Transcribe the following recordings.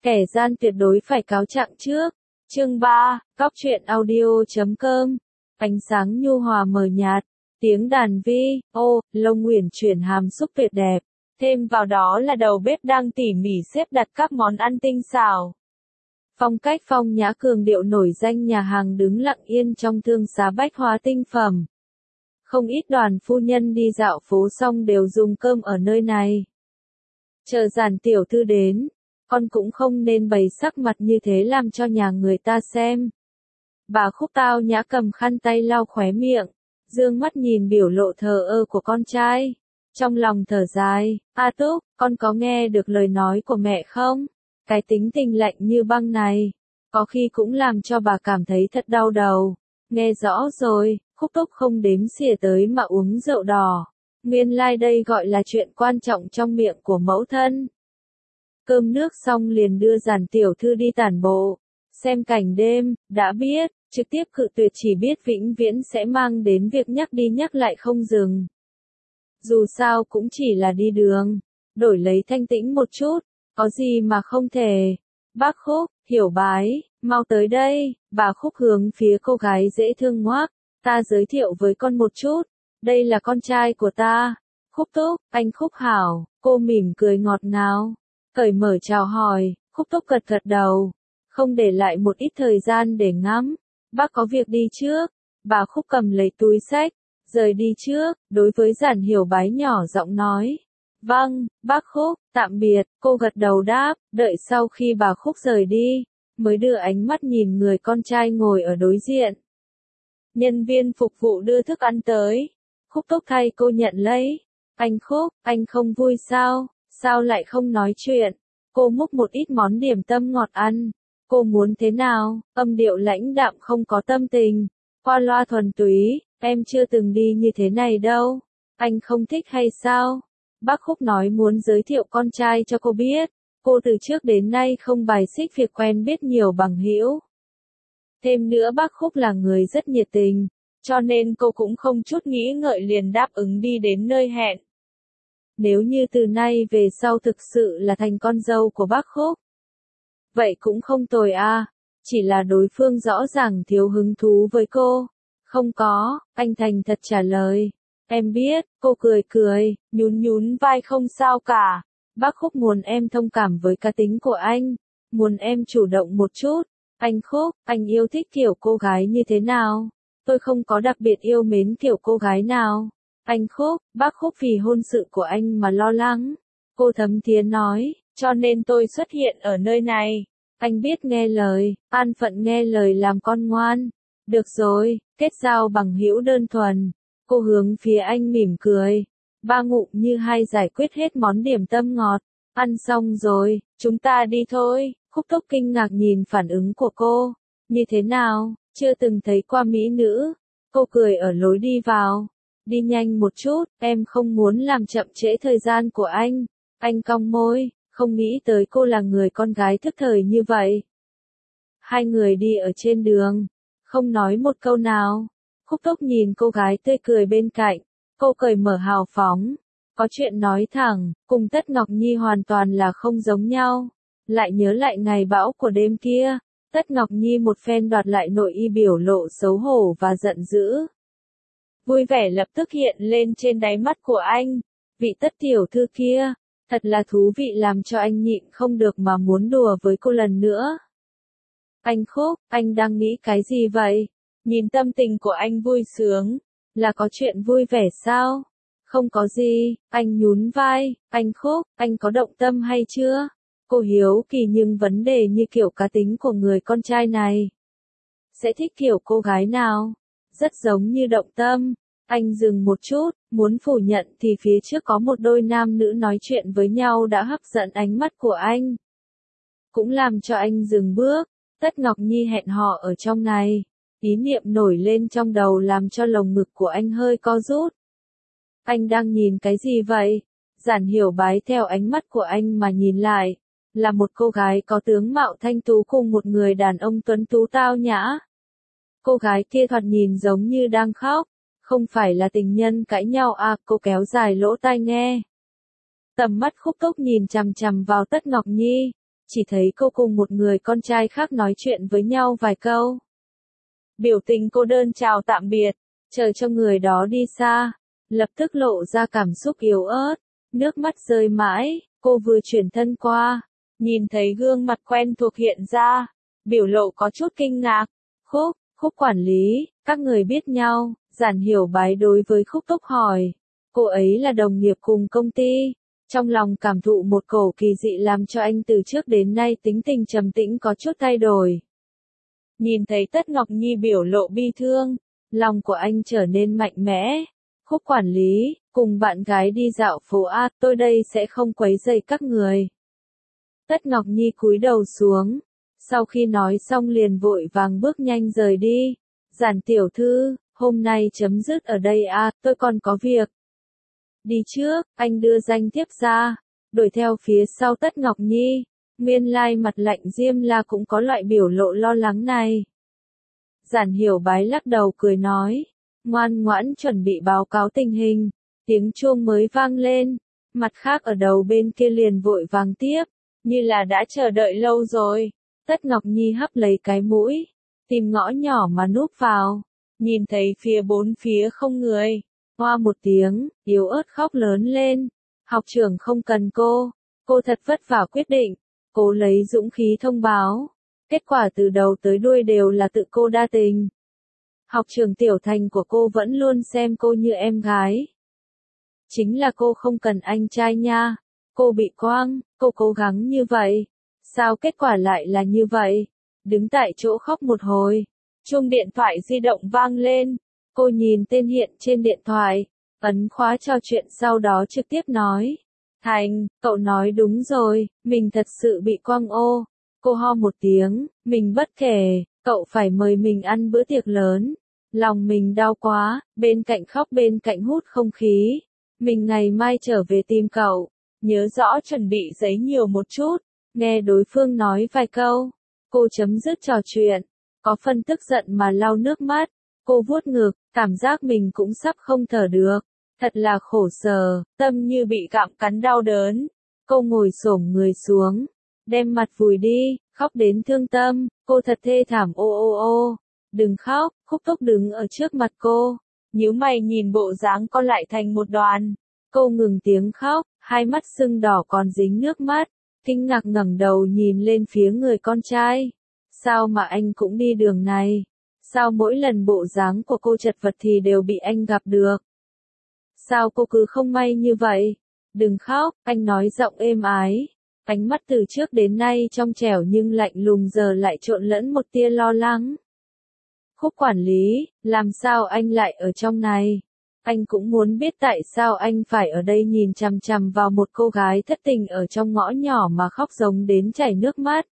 Kẻ gian tuyệt đối phải cáo trạng trước. Chương 3, Cóc truyện audio.com. Ánh sáng nhu hòa mờ nhạt, tiếng đàn vi, lông uyển chuyển hàm xúc tuyệt đẹp. Thêm vào đó là đầu bếp đang tỉ mỉ xếp đặt các món ăn tinh xảo. Phong cách phong nhã cường điệu nổi danh nhà hàng đứng lặng yên trong thương xá bách hóa tinh phẩm. Không ít đoàn phu nhân đi dạo phố xong đều dùng cơm ở nơi này. Chờ Giản tiểu thư đến, con cũng không nên bày sắc mặt như thế làm cho nhà người ta xem. Bà Khúc tao nhã cầm khăn tay lau khóe miệng, dương mắt nhìn biểu lộ thờ ơ của con trai. Trong lòng thở dài, A Túc, con có nghe được lời nói của mẹ không? Cái tính tình lạnh như băng này, có khi cũng làm cho bà cảm thấy thật đau đầu. Nghe rõ rồi, Khúc Túc không đếm xỉa tới mà uống rượu đỏ. Nguyên lai đây gọi là chuyện quan trọng trong miệng của mẫu thân. Cơm nước xong liền đưa Giản tiểu thư đi tản bộ, xem cảnh đêm, đã biết, trực tiếp cự tuyệt chỉ biết vĩnh viễn sẽ mang đến việc nhắc đi nhắc lại không dừng. Dù sao cũng chỉ là đi đường, đổi lấy thanh tĩnh một chút, có gì mà không thể. Bác Khúc, Hiểu Bái, mau tới đây, bà Khúc hướng phía cô gái dễ thương ngoác, ta giới thiệu với con một chút, đây là con trai của ta, Khúc Túc, anh Khúc hảo, cô mỉm cười ngọt ngào, cởi mở chào hỏi, Khúc Túc gật gật đầu, không để lại một ít thời gian để ngắm, bác có việc đi trước, bà Khúc cầm lấy túi xách, rời đi trước, đối với Giản Hiểu Bái nhỏ giọng nói. Vâng, bác Khúc, tạm biệt, cô gật đầu đáp, đợi sau khi bà Khúc rời đi, mới đưa ánh mắt nhìn người con trai ngồi ở đối diện. Nhân viên phục vụ đưa thức ăn tới, Khúc Túc thay cô nhận lấy. Anh Khúc, anh không vui sao, sao lại không nói chuyện? Cô múc một ít món điểm tâm ngọt ăn, cô muốn thế nào? Âm điệu lãnh đạm không có tâm tình, qua loa thuần túy, em chưa từng đi như thế này đâu, anh không thích hay sao? Bác Khúc nói muốn giới thiệu con trai cho cô biết, cô từ trước đến nay không bài xích việc quen biết nhiều bằng hữu. Thêm nữa bác Khúc là người rất nhiệt tình, cho nên cô cũng không chút nghĩ ngợi liền đáp ứng đi đến nơi hẹn. Nếu như từ nay về sau thực sự là thành con dâu của bác Khúc, vậy cũng không tồi a, chỉ là đối phương rõ ràng thiếu hứng thú với cô. Không có, anh thành thật trả lời. Em biết, cô cười cười, nhún nhún vai không sao cả. Bác Khúc muốn em thông cảm với cá tính của anh, muốn em chủ động một chút. Anh Khúc, anh yêu thích kiểu cô gái như thế nào? Tôi không có đặc biệt yêu mến kiểu cô gái nào. Anh Khúc, bác Khúc vì hôn sự của anh mà lo lắng. Cô thấm thía nói, cho nên tôi xuất hiện ở nơi này. Anh biết nghe lời, an phận nghe lời làm con ngoan. Được rồi, kết giao bằng hữu đơn thuần. Cô hướng phía anh mỉm cười. Ba ngụm như hai giải quyết hết món điểm tâm ngọt. Ăn xong rồi, chúng ta đi thôi. Khúc Túc kinh ngạc nhìn phản ứng của cô. Như thế nào, chưa từng thấy qua mỹ nữ. Cô cười ở lối đi vào. Đi nhanh một chút, em không muốn làm chậm trễ thời gian của anh. Anh cong môi, không nghĩ tới cô là người con gái thức thời như vậy. Hai người đi ở trên đường, không nói một câu nào. Khúc Túc nhìn cô gái tươi cười bên cạnh, cô cởi mở hào phóng, có chuyện nói thẳng, cùng Tất Ngọc Nhi hoàn toàn là không giống nhau. Lại nhớ lại ngày bão của đêm kia, Tất Ngọc Nhi một phen đoạt lại nội y biểu lộ xấu hổ và giận dữ. Vui vẻ lập tức hiện lên trên đáy mắt của anh, vị Tất tiểu thư kia, thật là thú vị làm cho anh nhịn không được mà muốn đùa với cô lần nữa. Anh Khúc, anh đang nghĩ cái gì vậy? Nhìn tâm tình của anh vui sướng, là có chuyện vui vẻ sao? Không có gì, anh nhún vai, anh Khúc, anh có động tâm hay chưa? Cô hiếu kỳ nhưng vấn đề như kiểu cá tính của người con trai này. Sẽ thích kiểu cô gái nào? Rất giống như động tâm. Anh dừng một chút, muốn phủ nhận thì phía trước có một đôi nam nữ nói chuyện với nhau đã hấp dẫn ánh mắt của anh. Cũng làm cho anh dừng bước. Tất Ngọc Nhi hẹn hò ở trong này. Ý niệm nổi lên trong đầu làm cho lồng ngực của anh hơi co rút. Anh đang nhìn cái gì vậy? Giản Hiểu Bái theo ánh mắt của anh mà nhìn lại. Là một cô gái có tướng mạo thanh tú cùng một người đàn ông tuấn tú tao nhã. Cô gái kia thoạt nhìn giống như đang khóc. Không phải là tình nhân cãi nhau à, cô kéo dài lỗ tai nghe. Tầm mắt Khúc Túc nhìn chằm chằm vào Tất Ngọc Nhi. chỉ thấy cô cùng một người con trai khác nói chuyện với nhau vài câu. Biểu tình cô đơn chào tạm biệt, chờ cho người đó đi xa, lập tức lộ ra cảm xúc yếu ớt, nước mắt rơi mãi, cô vừa chuyển thân qua, nhìn thấy gương mặt quen thuộc hiện ra, biểu lộ có chút kinh ngạc. Khúc quản lý, các người biết nhau, Giản Hiểu Bái đối với Khúc Túc hỏi. Cô ấy là đồng nghiệp cùng công ty, trong lòng cảm thụ một cổ kỳ dị làm cho anh từ trước đến nay tính tình trầm tĩnh có chút thay đổi. Nhìn thấy Tất Ngọc Nhi biểu lộ bi thương, lòng của anh trở nên mạnh mẽ. Khúc quản lý, cùng bạn gái đi dạo phố A, tôi đây sẽ không quấy rầy các người. Tất Ngọc Nhi cúi đầu xuống, sau khi nói xong liền vội vàng bước nhanh rời đi. Giản tiểu thư, hôm nay chấm dứt ở đây à, tôi còn có việc. Đi trước, anh đưa danh thiếp ra, đuổi theo phía sau Tất Ngọc Nhi. Nguyên lai mặt lạnh Diêm La cũng có loại biểu lộ lo lắng này. Giản Hiểu Bái lắc đầu cười nói, ngoan ngoãn chuẩn bị báo cáo tình hình. Tiếng chuông mới vang lên, mặt khác ở đầu bên kia liền vội vàng tiếp, như là đã chờ đợi lâu rồi. Tất Ngọc Nhi hấp lấy cái mũi, tìm ngõ nhỏ mà núp vào, nhìn thấy phía bốn phía không người, hoa một tiếng, yếu ớt khóc lớn lên. Học trưởng không cần cô thật vất vả quyết định, cô lấy dũng khí thông báo, kết quả từ đầu tới đuôi đều là tự cô đa tình. Học trưởng Tiểu Thành của cô vẫn luôn xem cô như em gái. Chính là cô không cần anh trai nha, cô bị quang, cô cố gắng như vậy, sao kết quả lại là như vậy? Đứng tại chỗ khóc một hồi, chuông điện thoại di động vang lên, cô nhìn tên hiện trên điện thoại, ấn khóa trò chuyện sau đó trực tiếp nói. Thành, cậu nói đúng rồi, mình thật sự bị quang ô. Cô ho một tiếng, mình bất kể, cậu phải mời mình ăn bữa tiệc lớn. Lòng mình đau quá, bên cạnh khóc bên cạnh hút không khí. Mình ngày mai trở về tìm cậu, nhớ rõ chuẩn bị giấy nhiều một chút. Nghe đối phương nói vài câu, cô chấm dứt trò chuyện, có phân tức giận mà lau nước mắt. Cô vuốt ngực, cảm giác mình cũng sắp không thở được. Thật là khổ sở, tâm như bị gặm cắn đau đớn. Cô ngồi xổm người xuống, đem mặt vùi đi, khóc đến thương tâm. Cô thật thê thảm ô ô ô. Đừng khóc, Khúc Túc đứng ở trước mặt cô, nhíu mày nhìn bộ dáng con lại thành một đoàn. Cô ngừng tiếng khóc, hai mắt sưng đỏ còn dính nước mắt, kinh ngạc ngẩng đầu nhìn lên phía người con trai. Sao mà anh cũng đi đường này? Sao mỗi lần bộ dáng của cô chật vật thì đều bị anh gặp được? Sao cô cứ không may như vậy? Đừng khóc, anh nói giọng êm ái. Ánh mắt từ trước đến nay trong trẻo nhưng lạnh lùng giờ lại trộn lẫn một tia lo lắng. Khúc quản lý, làm sao anh lại ở trong này? Anh cũng muốn biết tại sao anh phải ở đây nhìn chằm chằm vào một cô gái thất tình ở trong ngõ nhỏ mà khóc giống đến chảy nước mắt.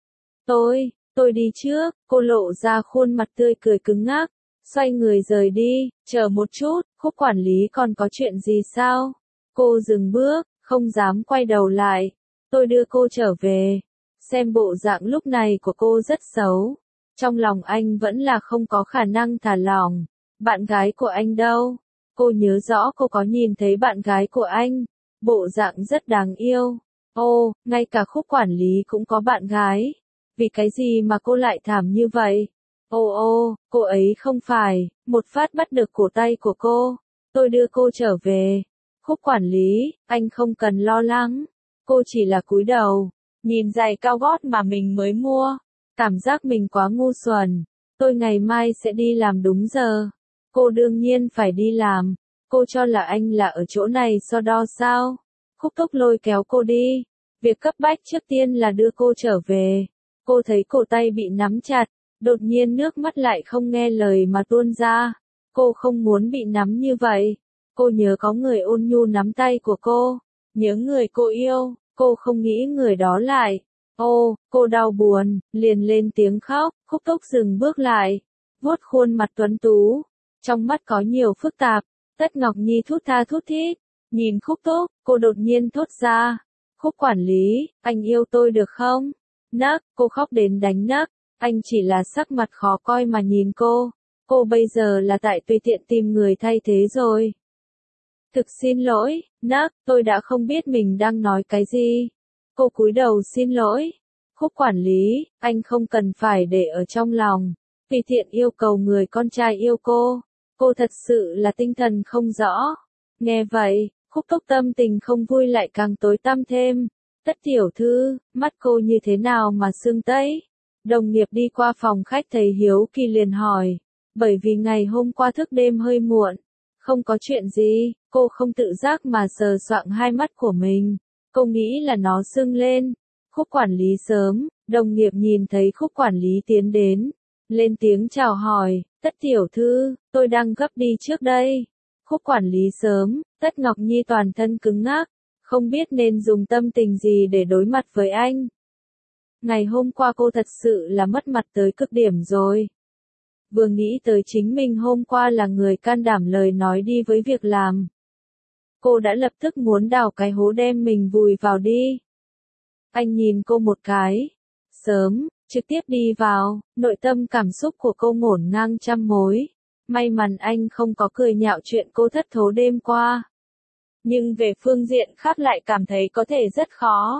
Tôi đi trước, cô lộ ra khuôn mặt tươi cười cứng ngắc, xoay người rời đi. Chờ một chút, Khúc quản lý còn có chuyện gì sao? Cô dừng bước, không dám quay đầu lại. Tôi đưa cô trở về. Xem bộ dạng lúc này của cô rất xấu. Trong lòng anh vẫn là không có khả năng thả lỏng. Bạn gái của anh đâu? Cô nhớ rõ cô có nhìn thấy bạn gái của anh. Bộ dạng rất đáng yêu. Ô, ngay cả Khúc quản lý cũng có bạn gái. Vì cái gì mà cô lại thảm như vậy? Ô, cô ấy không phải. Một phát bắt được cổ tay của cô. Tôi đưa cô trở về. Khúc quản lý, anh không cần lo lắng. Cô chỉ là cúi đầu, nhìn giày cao gót mà mình mới mua. Cảm giác mình quá ngu xuẩn. Tôi ngày mai sẽ đi làm đúng giờ. Cô đương nhiên phải đi làm. Cô cho là anh là ở chỗ này so đo sao? Khúc Túc lôi kéo cô đi. Việc cấp bách trước tiên là đưa cô trở về. Cô thấy cổ tay bị nắm chặt, đột nhiên nước mắt lại không nghe lời mà tuôn ra. Cô không muốn bị nắm như vậy. Cô nhớ có người ôn nhu nắm tay của cô. Nhớ người cô yêu, cô không nghĩ người đó lại. Ô, cô đau buồn, liền lên tiếng khóc. Khúc Túc dừng bước lại, vuốt khuôn mặt tuấn tú. Trong mắt có nhiều phức tạp. Tất Ngọc Nhi thút tha thút thít. Nhìn Khúc Túc, cô đột nhiên thốt ra. Khúc quản lý, anh yêu tôi được không? Nấc, cô khóc đến đánh nấc. Anh chỉ là sắc mặt khó coi mà nhìn cô. Cô bây giờ là tại tùy tiện tìm người thay thế rồi. Thực xin lỗi, nấc, tôi đã không biết mình đang nói cái gì. Cô cúi đầu xin lỗi. Khúc quản lý, anh không cần phải để ở trong lòng. Tùy tiện yêu cầu người con trai yêu cô thật sự là tinh thần không rõ. Nghe vậy, Khúc Túc tâm tình không vui lại càng tối tăm thêm. Tất tiểu thư, mắt cô như thế nào mà sưng tấy? Đồng nghiệp đi qua phòng khách thấy hiếu kỳ liền hỏi. Bởi vì ngày hôm qua thức đêm hơi muộn. Không có chuyện gì, cô không tự giác mà sờ soạng hai mắt của mình. Cô nghĩ là nó sưng lên. Khúc quản lý sớm, đồng nghiệp nhìn thấy Khúc quản lý tiến đến. Lên tiếng chào hỏi, Tất tiểu thư, tôi đang gấp đi trước đây. Khúc quản lý sớm, Tất Ngọc Nhi toàn thân cứng ngắc, không biết nên dùng tâm tình gì để đối mặt với anh. Ngày hôm qua cô thật sự là mất mặt tới cực điểm rồi. Vừa nghĩ tới chính mình hôm qua là người can đảm lời nói đi với việc làm. Cô đã lập tức muốn đào cái hố đem mình vùi vào đi. Anh nhìn cô một cái. Sớm, trực tiếp đi vào, nội tâm cảm xúc của cô ngổn ngang trăm mối. May mắn anh không có cười nhạo chuyện cô thất thố đêm qua. Nhưng về phương diện khác lại cảm thấy có thể rất khó.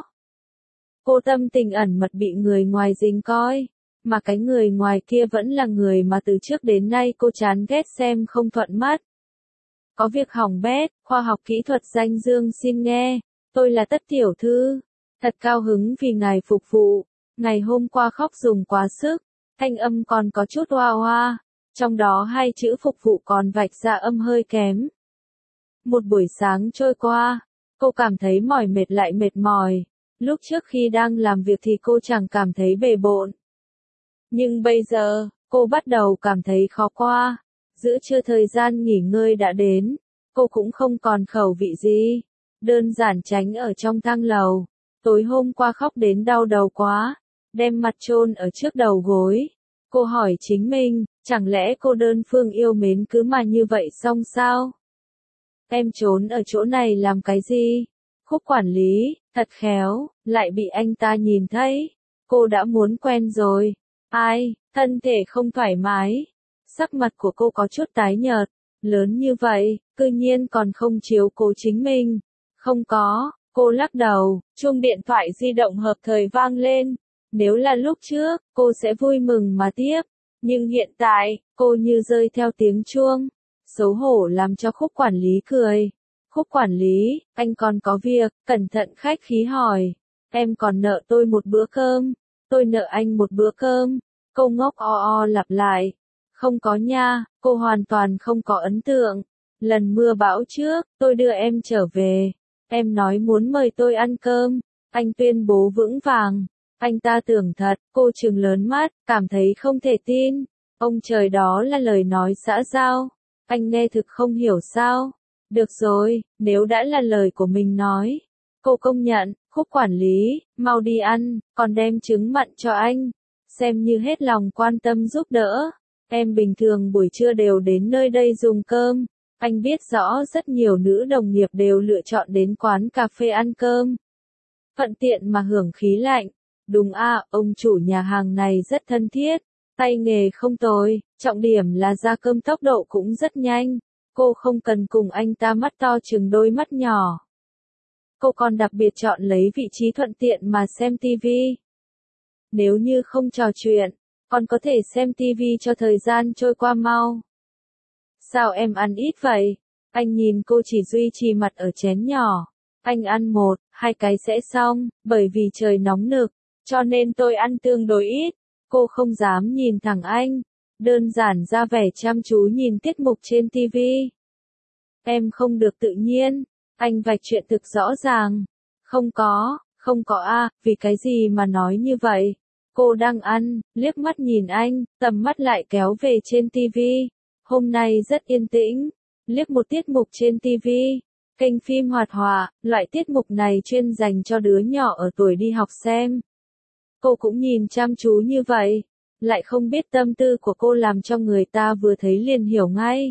Cô tâm tình ẩn mật bị người ngoài dính coi. Mà cái người ngoài kia vẫn là người mà từ trước đến nay cô chán ghét xem không thuận mắt. Có việc hỏng bét, khoa học kỹ thuật danh dương xin nghe, tôi là Tất tiểu thư. Thật cao hứng vì ngài phục vụ. Ngày hôm qua khóc dùng quá sức, thanh âm còn có chút hoa hoa, trong đó hai chữ phục vụ còn vạch ra âm hơi kém. Một buổi sáng trôi qua, cô cảm thấy mỏi mệt lại mệt mỏi. Lúc trước khi đang làm việc thì cô chẳng cảm thấy bề bộn. Nhưng bây giờ, cô bắt đầu cảm thấy khó qua. Giữa trưa thời gian nghỉ ngơi đã đến, cô cũng không còn khẩu vị gì. Đơn giản tránh ở trong thang lầu. Tối hôm qua khóc đến đau đầu quá, đem mặt chôn ở trước đầu gối. Cô hỏi chính mình, chẳng lẽ cô đơn phương yêu mến cứ mà như vậy xong sao? Em trốn ở chỗ này làm cái gì? Khúc quản lý, thật khéo, lại bị anh ta nhìn thấy. Cô đã muốn quen rồi. Ai, thân thể không thoải mái. Sắc mặt của cô có chút tái nhợt. Lớn như vậy, cư nhiên còn không chiếu cố chính mình. Không có, cô lắc đầu, chuông điện thoại di động hợp thời vang lên. Nếu là lúc trước, cô sẽ vui mừng mà tiếp. Nhưng hiện tại, cô như rơi theo tiếng chuông. Xấu hổ làm cho Khúc quản lý cười. Khúc quản lý, anh còn có việc, cẩn thận khách khí hỏi. Em còn nợ tôi một bữa cơm. Tôi nợ anh một bữa cơm. Cô ngốc o lặp lại. Không có nha, cô hoàn toàn không có ấn tượng. Lần mưa bão trước, tôi đưa em trở về. Em nói muốn mời tôi ăn cơm. Anh tuyên bố vững vàng. Anh ta tưởng thật, cô trừng lớn mắt, cảm thấy không thể tin. Ông trời, đó là lời nói xã giao. Anh nghe thực không hiểu sao. Được rồi, nếu đã là lời của mình nói. Cô công nhận, Khúc quản lý, mau đi ăn, còn đem trứng mặn cho anh. Xem như hết lòng quan tâm giúp đỡ. Em bình thường buổi trưa đều đến nơi đây dùng cơm. Anh biết rõ rất nhiều nữ đồng nghiệp đều lựa chọn đến quán cà phê ăn cơm. Thuận tiện mà hưởng khí lạnh. Đúng à, ông chủ nhà hàng này rất thân thiết. Tay nghề không tồi, trọng điểm là ra cơm tốc độ cũng rất nhanh. Cô không cần cùng anh ta mắt to chừng đôi mắt nhỏ. Cô còn đặc biệt chọn lấy vị trí thuận tiện mà xem tivi. Nếu như không trò chuyện, còn có thể xem tivi cho thời gian trôi qua mau. Sao em ăn ít vậy? Anh nhìn cô chỉ duy trì mặt ở chén nhỏ. Anh ăn một, hai cái sẽ xong, bởi vì trời nóng nực, cho nên tôi ăn tương đối ít. Cô không dám nhìn thẳng anh, đơn giản ra vẻ chăm chú nhìn tiết mục trên tivi. Em không được tự nhiên, anh vạch chuyện thực rõ ràng. Không có a, vì cái gì mà nói như vậy? Cô đang ăn, liếc mắt nhìn anh, tầm mắt lại kéo về trên tivi. Hôm nay rất yên tĩnh, liếc một tiết mục trên tivi. Kênh phim hoạt họa, loại tiết mục này chuyên dành cho đứa nhỏ ở tuổi đi học xem. Cô cũng nhìn chăm chú như vậy, lại không biết tâm tư của cô làm cho người ta vừa thấy liền hiểu ngay.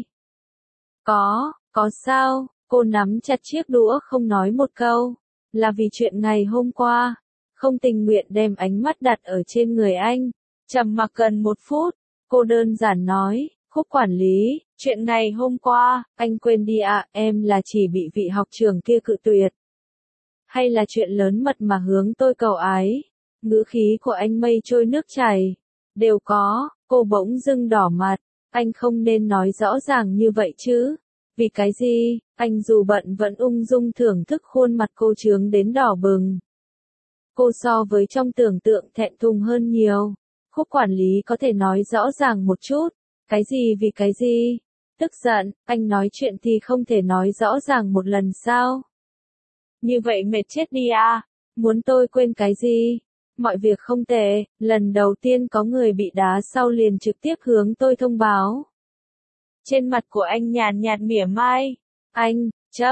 Có sao? Cô nắm chặt chiếc đũa không nói một câu, là vì chuyện ngày hôm qua, không tình nguyện đem ánh mắt đặt ở trên người anh. Trầm mặc gần một phút, cô đơn giản nói, Khúc quản lý, chuyện ngày hôm qua, anh quên đi ạ, em là chỉ bị vị học trưởng kia cự tuyệt. Hay là chuyện lớn mật mà hướng tôi cầu ái? Ngữ khí của anh mây trôi nước chảy. Đều có, cô bỗng dưng đỏ mặt. Anh không nên nói rõ ràng như vậy chứ. Vì cái gì, anh dù bận vẫn ung dung thưởng thức khuôn mặt cô trướng đến đỏ bừng. Cô so với trong tưởng tượng thẹn thùng hơn nhiều. Khúc quản lý có thể nói rõ ràng một chút. Cái gì vì cái gì? Tức giận, anh nói chuyện thì không thể nói rõ ràng một lần sao? Như vậy mệt chết đi à? Muốn tôi quên cái gì? Mọi việc không tệ, lần đầu tiên có người bị đá sau liền trực tiếp hướng tôi thông báo. Trên mặt của anh nhàn nhạt mỉa mai. Anh,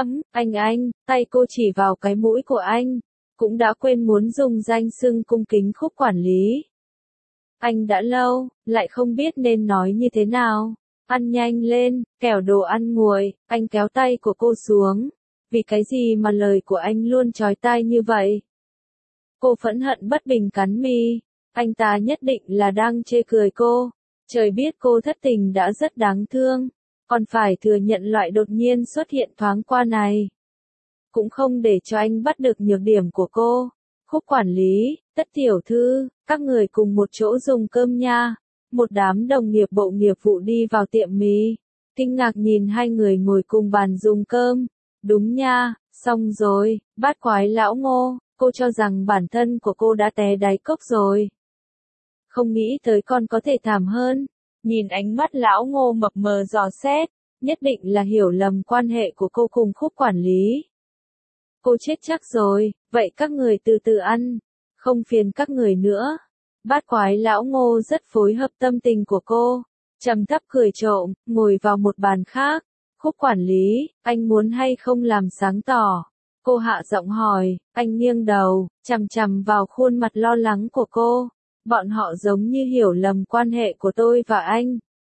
tay cô chỉ vào cái mũi của anh. Cũng đã quên muốn dùng danh xưng cung kính Khúc quản lý. Anh đã lâu, lại không biết nên nói như thế nào. Ăn nhanh lên, kẻo đồ ăn nguội, anh kéo tay của cô xuống. Vì cái gì mà lời của anh luôn chói tai như vậy? Cô phẫn hận bất bình cắn mi. Anh ta nhất định là đang chê cười cô. Trời biết cô thất tình đã rất đáng thương. Còn phải thừa nhận loại đột nhiên xuất hiện thoáng qua này. Cũng không để cho anh bắt được nhược điểm của cô. Khúc quản lý, Tất tiểu thư, các người cùng một chỗ dùng cơm nha. Một đám đồng nghiệp bộ nghiệp vụ đi vào tiệm mì. Kinh ngạc nhìn hai người ngồi cùng bàn dùng cơm. Đúng nha, xong rồi, bát quái lão Ngô, cô cho rằng bản thân của cô đã té đáy cốc rồi. Không nghĩ tới còn có thể thảm hơn. Nhìn ánh mắt lão Ngô mập mờ dò xét, nhất định là hiểu lầm quan hệ của cô cùng Khúc quản lý. Cô chết chắc rồi, vậy các người từ từ ăn, không phiền các người nữa. Bát quái lão Ngô rất phối hợp tâm tình của cô, trầm thấp cười trộm, ngồi vào một bàn khác. Khúc quản lý, anh muốn hay không làm sáng tỏ? Cô hạ giọng hỏi, anh nghiêng đầu, chằm chằm vào khuôn mặt lo lắng của cô. Bọn họ giống như hiểu lầm quan hệ của tôi và anh.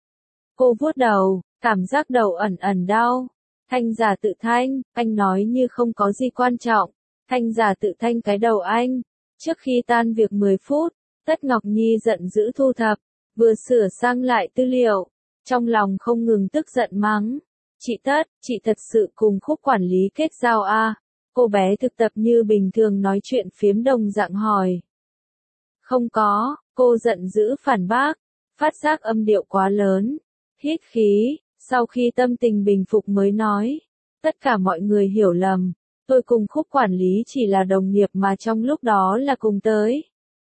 Cô vuốt đầu, cảm giác đầu ẩn ẩn đau. Thanh giả tự thanh, anh nói như không có gì quan trọng. Thanh giả tự thanh cái đầu anh. Trước khi tan việc 10 phút, Tất Ngọc Nhi giận dữ thu thập, vừa sửa sang lại tư liệu. Trong lòng không ngừng tức giận mắng. Chị Tất, chị thật sự cùng Khúc quản lý kết giao à? Cô bé thực tập như bình thường nói chuyện phiếm đồng dạng hỏi. Không có, cô giận dữ phản bác, phát giác âm điệu quá lớn. Hít khí, sau khi tâm tình bình phục mới nói. Tất cả mọi người hiểu lầm, tôi cùng Khúc quản lý chỉ là đồng nghiệp mà trong lúc đó là cùng tới.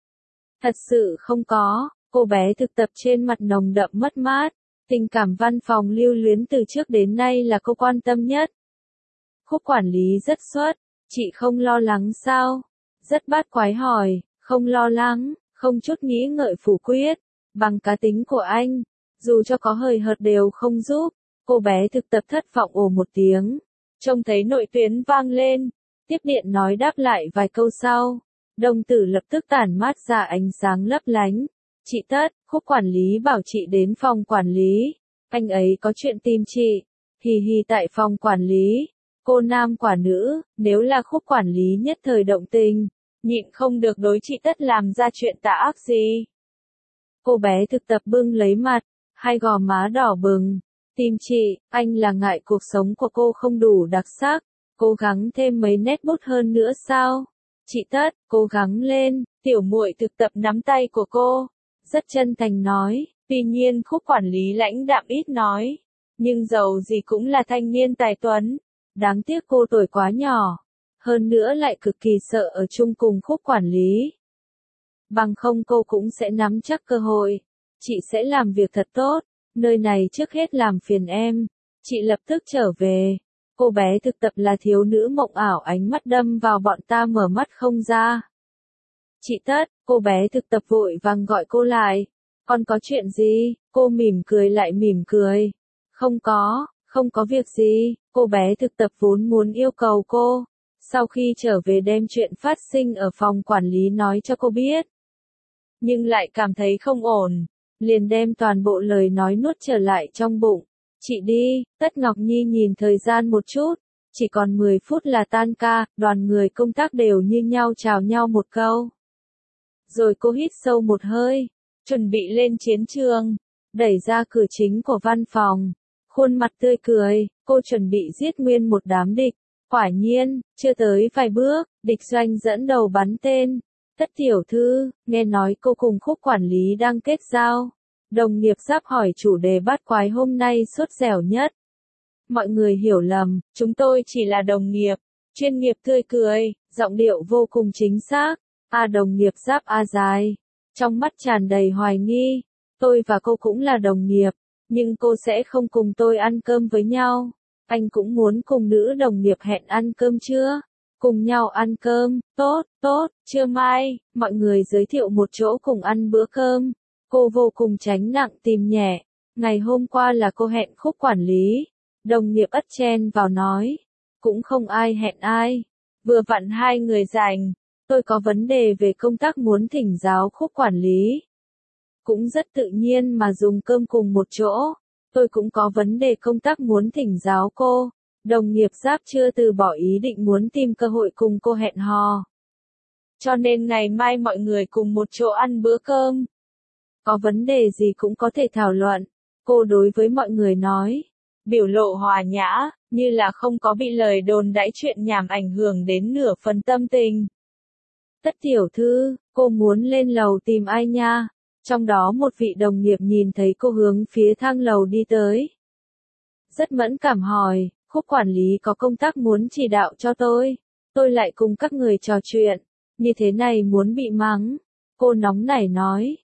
Thật sự không có, cô bé thực tập trên mặt nồng đậm mất mát. Tình cảm văn phòng lưu luyến từ trước đến nay là cô quan tâm nhất. Khúc quản lý rất xuất, chị không lo lắng sao? Rất bát quái hỏi, không lo lắng, không chút nghĩ ngợi phủ quyết. Bằng cá tính của anh, dù cho có hời hợt đều không giúp. Cô bé thực tập thất vọng ồ một tiếng. Trông thấy nội tuyến vang lên. Tiếp điện nói đáp lại vài câu sau. Đồng tử lập tức tản mát ra ánh sáng lấp lánh. Chị Tất, Khúc quản lý bảo chị đến phòng quản lý. Anh ấy có chuyện tìm chị. Hì hì tại phòng quản lý. Cô nam quả nữ, nếu là Khúc quản lý nhất thời động tình, nhịn không được đối chị Tất làm ra chuyện tà ác gì. Cô bé thực tập bưng lấy mặt, hai gò má đỏ bừng. Tìm chị, anh là ngại cuộc sống của cô không đủ đặc sắc, cố gắng thêm mấy nét bút hơn nữa sao? Chị Tất, cố gắng lên, tiểu muội thực tập nắm tay của cô, rất chân thành nói. Tuy nhiên Khúc quản lý lãnh đạm ít nói, nhưng dầu gì cũng là thanh niên tài tuấn. Đáng tiếc cô tuổi quá nhỏ, hơn nữa lại cực kỳ sợ ở chung cùng Khúc quản lý. Bằng không cô cũng sẽ nắm chắc cơ hội. Chị sẽ làm việc thật tốt, nơi này trước hết làm phiền em. Chị lập tức trở về. Cô bé thực tập là thiếu nữ mộng ảo, ánh mắt đâm vào bọn ta mở mắt không ra. Chị Tất, cô bé thực tập vội vàng gọi cô lại. Còn có chuyện gì? Cô mỉm cười lại mỉm cười. Không có việc gì. Cô bé thực tập vốn muốn yêu cầu cô. Sau khi trở về đem chuyện phát sinh ở phòng quản lý nói cho cô biết. Nhưng lại cảm thấy không ổn. Liền đem toàn bộ lời nói nuốt trở lại trong bụng. Chị đi, Tất Ngọc Nhi nhìn thời gian một chút. Chỉ còn 10 phút là tan ca, đoàn người công tác đều như nhau chào nhau một câu. Rồi cô hít sâu một hơi, chuẩn bị lên chiến trường, đẩy ra cửa chính của văn phòng. Khuôn mặt tươi cười, cô chuẩn bị giết nguyên một đám địch. Quả nhiên, chưa tới vài bước, địch doanh dẫn đầu bắn tên. Tất tiểu thư, nghe nói cô cùng Khúc quản lý đang kết giao. Đồng nghiệp Giáp hỏi chủ đề bát quái hôm nay sốt dẻo nhất. Mọi người hiểu lầm, chúng tôi chỉ là đồng nghiệp. Chuyên nghiệp tươi cười, giọng điệu vô cùng chính xác. Đồng nghiệp Giáp dài. Trong mắt tràn đầy hoài nghi. Tôi và cô cũng là đồng nghiệp, nhưng cô sẽ không cùng tôi ăn cơm với nhau. Anh cũng muốn cùng nữ đồng nghiệp hẹn ăn cơm chưa? Cùng nhau ăn cơm, tốt, trưa mai, mọi người giới thiệu một chỗ cùng ăn bữa cơm. Cô vô cùng tránh nặng tìm nhẹ. Ngày hôm qua là cô hẹn Khúc quản lý. Đồng nghiệp ắt chen vào nói. Cũng không ai hẹn ai. Vừa vặn hai người rảnh. Tôi có vấn đề về công tác muốn thỉnh giáo Khúc quản lý. Cũng rất tự nhiên mà dùng cơm cùng một chỗ. Tôi cũng có vấn đề công tác muốn thỉnh giáo cô. Đồng nghiệp Giáp chưa từ bỏ ý định muốn tìm cơ hội cùng cô hẹn hò. Cho nên ngày mai mọi người cùng một chỗ ăn bữa cơm. Có vấn đề gì cũng có thể thảo luận. Cô đối với mọi người nói. Biểu lộ hòa nhã, như là không có bị lời đồn đãi chuyện nhảm ảnh hưởng đến nửa phần tâm tình. Tất tiểu thư, cô muốn lên lầu tìm ai nha? Trong đó một vị đồng nghiệp nhìn thấy cô hướng phía thang lầu đi tới. Rất mẫn cảm hỏi, Khúc quản lý có công tác muốn chỉ đạo cho tôi. Tôi lại cùng các người trò chuyện. Như thế này muốn bị mắng. Cô nóng nảy nói,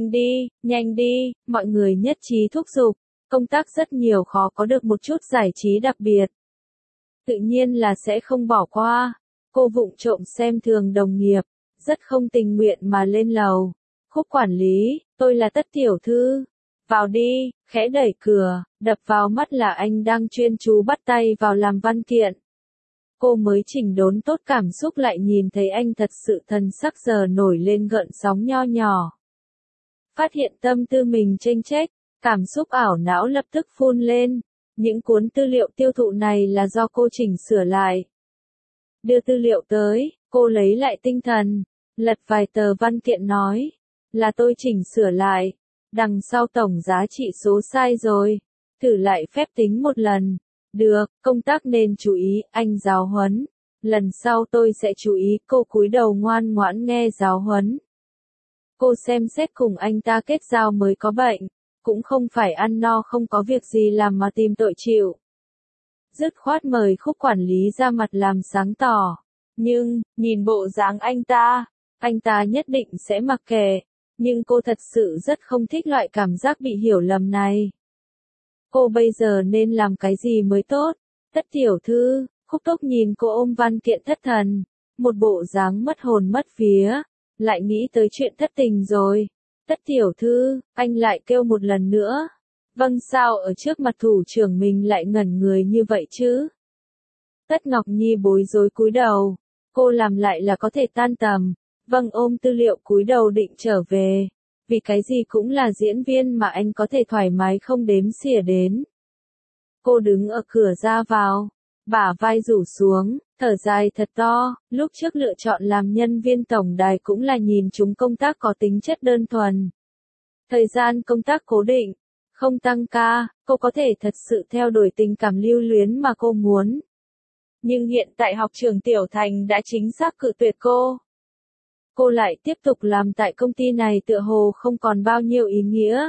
nhanh đi, mọi người nhất trí thúc giục. Công tác rất nhiều khó có được một chút giải trí đặc biệt. Tự nhiên là sẽ không bỏ qua. Cô vụng trộm xem thường đồng nghiệp. Rất không tình nguyện mà lên lầu. Khúc quản lý, tôi là Tất tiểu thư. Vào đi, khẽ đẩy cửa, đập vào mắt là anh đang chuyên chú bắt tay vào làm văn kiện. Cô mới chỉnh đốn tốt cảm xúc lại nhìn thấy anh thật sự thần sắc giờ nổi lên gợn sóng nho nhỏ. Phát hiện tâm tư mình chênh chếch, cảm xúc ảo não lập tức phun lên. Những cuốn tư liệu tiêu thụ này là do cô chỉnh sửa lại. Đưa tư liệu tới, cô lấy lại tinh thần, lật vài tờ văn kiện nói, là tôi chỉnh sửa lại. Đằng sau tổng giá trị số sai rồi. Thử lại phép tính một lần. Được, công tác nên chú ý, anh giáo huấn. Lần sau tôi sẽ chú ý, cô cúi đầu ngoan ngoãn nghe giáo huấn. Cô xem xét cùng anh ta kết giao mới có bệnh. Cũng không phải ăn no không có việc gì làm mà tìm tội chịu. Dứt khoát mời Khúc quản lý ra mặt làm sáng tỏ. Nhưng, nhìn bộ dáng anh ta nhất định sẽ mặc kệ. Nhưng cô thật sự rất không thích loại cảm giác bị hiểu lầm này. Cô bây giờ nên làm cái gì mới tốt? Tất tiểu thư, Khúc Tốc nhìn cô ôm văn kiện thất thần. Một bộ dáng mất hồn mất vía. Lại nghĩ tới chuyện thất tình rồi. Tất tiểu thư, anh lại kêu một lần nữa. Vâng sao ở trước mặt thủ trưởng mình lại ngẩn người như vậy chứ? Tất Ngọc Nhi bối rối cúi đầu. Cô làm lại là có thể tan tầm. Vâng ôm tư liệu cúi đầu định trở về. Vì cái gì cũng là diễn viên mà anh có thể thoải mái không đếm xỉa đến. Cô đứng ở cửa ra vào. Bả vai rủ xuống, thở dài thật to. Lúc trước lựa chọn làm nhân viên tổng đài cũng là nhìn chúng công tác có tính chất đơn thuần. Thời gian công tác cố định. Không tăng ca, cô có thể thật sự theo đuổi tình cảm lưu luyến mà cô muốn. Nhưng hiện tại học trường Tiểu Thành đã chính xác cự tuyệt cô. Cô lại tiếp tục làm tại công ty này tựa hồ không còn bao nhiêu ý nghĩa.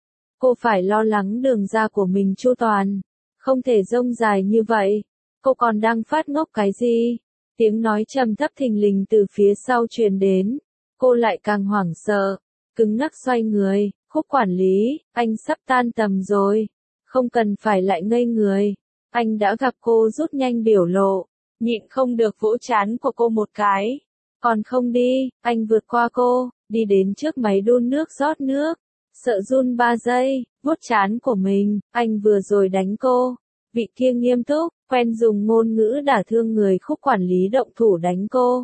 Cô phải lo lắng đường ra của mình chu toàn. Không thể rông dài như vậy. Cô còn đang phát ngốc cái gì? Tiếng nói trầm thấp thình lình từ phía sau truyền đến. Cô lại càng hoảng sợ. Cứng ngắc xoay người. Khúc quản lý, anh sắp tan tầm rồi. Không cần phải lại ngây người. Anh đã gặp cô rút nhanh biểu lộ. Nhịn không được vỗ trán của cô một cái. Còn không đi, anh vượt qua cô, đi đến trước máy đun nước rót nước. Sợ run 3 giây, vuốt trán của mình, anh vừa rồi đánh cô. Vị kia nghiêm túc, quen dùng ngôn ngữ đả thương người. Khúc quản lý động thủ đánh cô.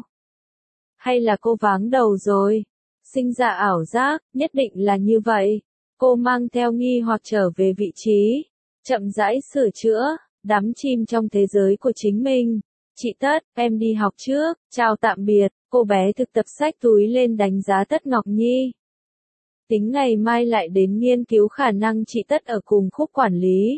Hay là cô váng đầu rồi? Sinh ra ảo giác, nhất định là như vậy. Cô mang theo nghi hoặc trở về vị trí. Chậm rãi sửa chữa, đắm chìm trong thế giới của chính mình. Chị Tất, em đi học trước, chào tạm biệt. Cô bé thực tập xách túi lên đánh giá Tất Ngọc Nhi. Tính ngày mai lại đến nghiên cứu khả năng chị Tất ở cùng Khúc quản lý.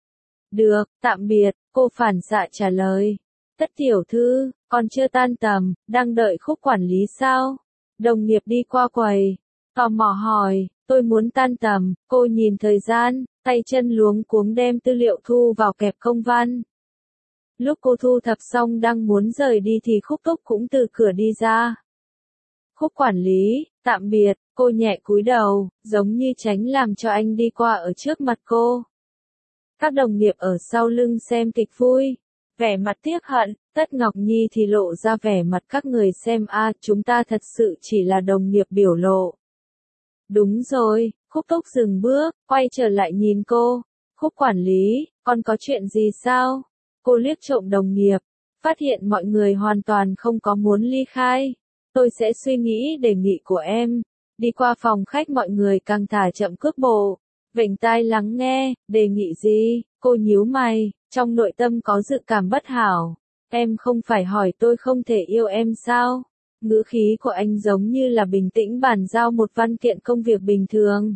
Được, tạm biệt, cô phản xạ trả lời. Tất tiểu thư, còn chưa tan tầm, đang đợi Khúc quản lý sao? Đồng nghiệp đi qua quầy, tò mò hỏi, tôi muốn tan tầm, cô nhìn thời gian, tay chân luống cuống đem tư liệu thu vào kẹp công văn. Lúc cô thu thập xong đang muốn rời đi thì Khúc Túc cũng từ cửa đi ra. Khúc quản lý, tạm biệt, cô nhẹ cúi đầu, giống như tránh làm cho anh đi qua ở trước mặt cô. Các đồng nghiệp ở sau lưng xem kịch vui, vẻ mặt tiếc hận, Tất Ngọc Nhi thì lộ ra vẻ mặt các người xem chúng ta thật sự chỉ là đồng nghiệp biểu lộ. Đúng rồi, Khúc Túc dừng bước, quay trở lại nhìn cô. Khúc quản lý, con có chuyện gì sao? Cô liếc trộm đồng nghiệp, phát hiện mọi người hoàn toàn không có muốn ly khai. Tôi sẽ suy nghĩ đề nghị của em. Đi qua phòng khách mọi người càng thả chậm cước bộ. Vểnh tai lắng nghe, đề nghị gì? Cô nhíu mày, trong nội tâm có dự cảm bất hảo. Em không phải hỏi tôi không thể yêu em sao? Ngữ khí của anh giống như là bình tĩnh bàn giao một văn kiện công việc bình thường.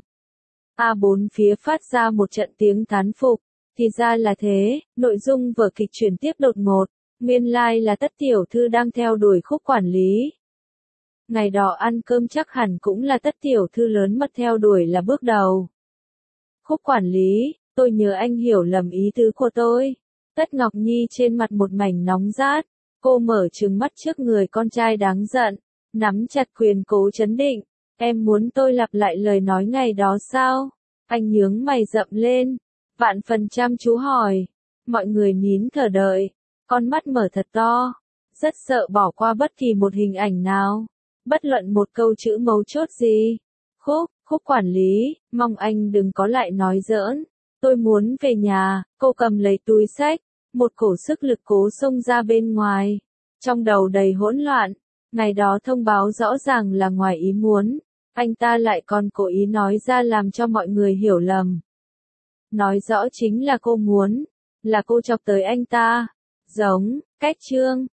Bốn phía phát ra một trận tiếng thán phục. Thì ra là thế, nội dung vở kịch chuyển tiếp đột ngột. Nguyên lai là Tất tiểu thư đang theo đuổi Khúc quản lý. Ngày đó ăn cơm chắc hẳn cũng là Tất tiểu thư lớn mật theo đuổi là bước đầu. Khúc quản lý, tôi nhớ anh hiểu lầm ý tứ của tôi. Tất Ngọc Nhi trên mặt một mảnh nóng rát. Cô mở trừng mắt trước người con trai đáng giận, nắm chặt quyền cố trấn định. Em muốn tôi lặp lại lời nói ngày đó sao? Anh nhướng mày rậm lên, vạn phần chăm chú hỏi. Mọi người nín thở đợi, con mắt mở thật to, rất sợ bỏ qua bất kỳ một hình ảnh nào, bất luận một câu chữ mấu chốt gì. Khúc quản lý, mong anh đừng có lại nói giỡn. Tôi muốn về nhà, cô cầm lấy túi xách, một cổ sức lực cố xông ra bên ngoài. Trong đầu đầy hỗn loạn, ngày đó thông báo rõ ràng là ngoài ý muốn, anh ta lại còn cố ý nói ra làm cho mọi người hiểu lầm. Nói rõ chính là cô muốn, là cô chọc tới anh ta. Cách Trương,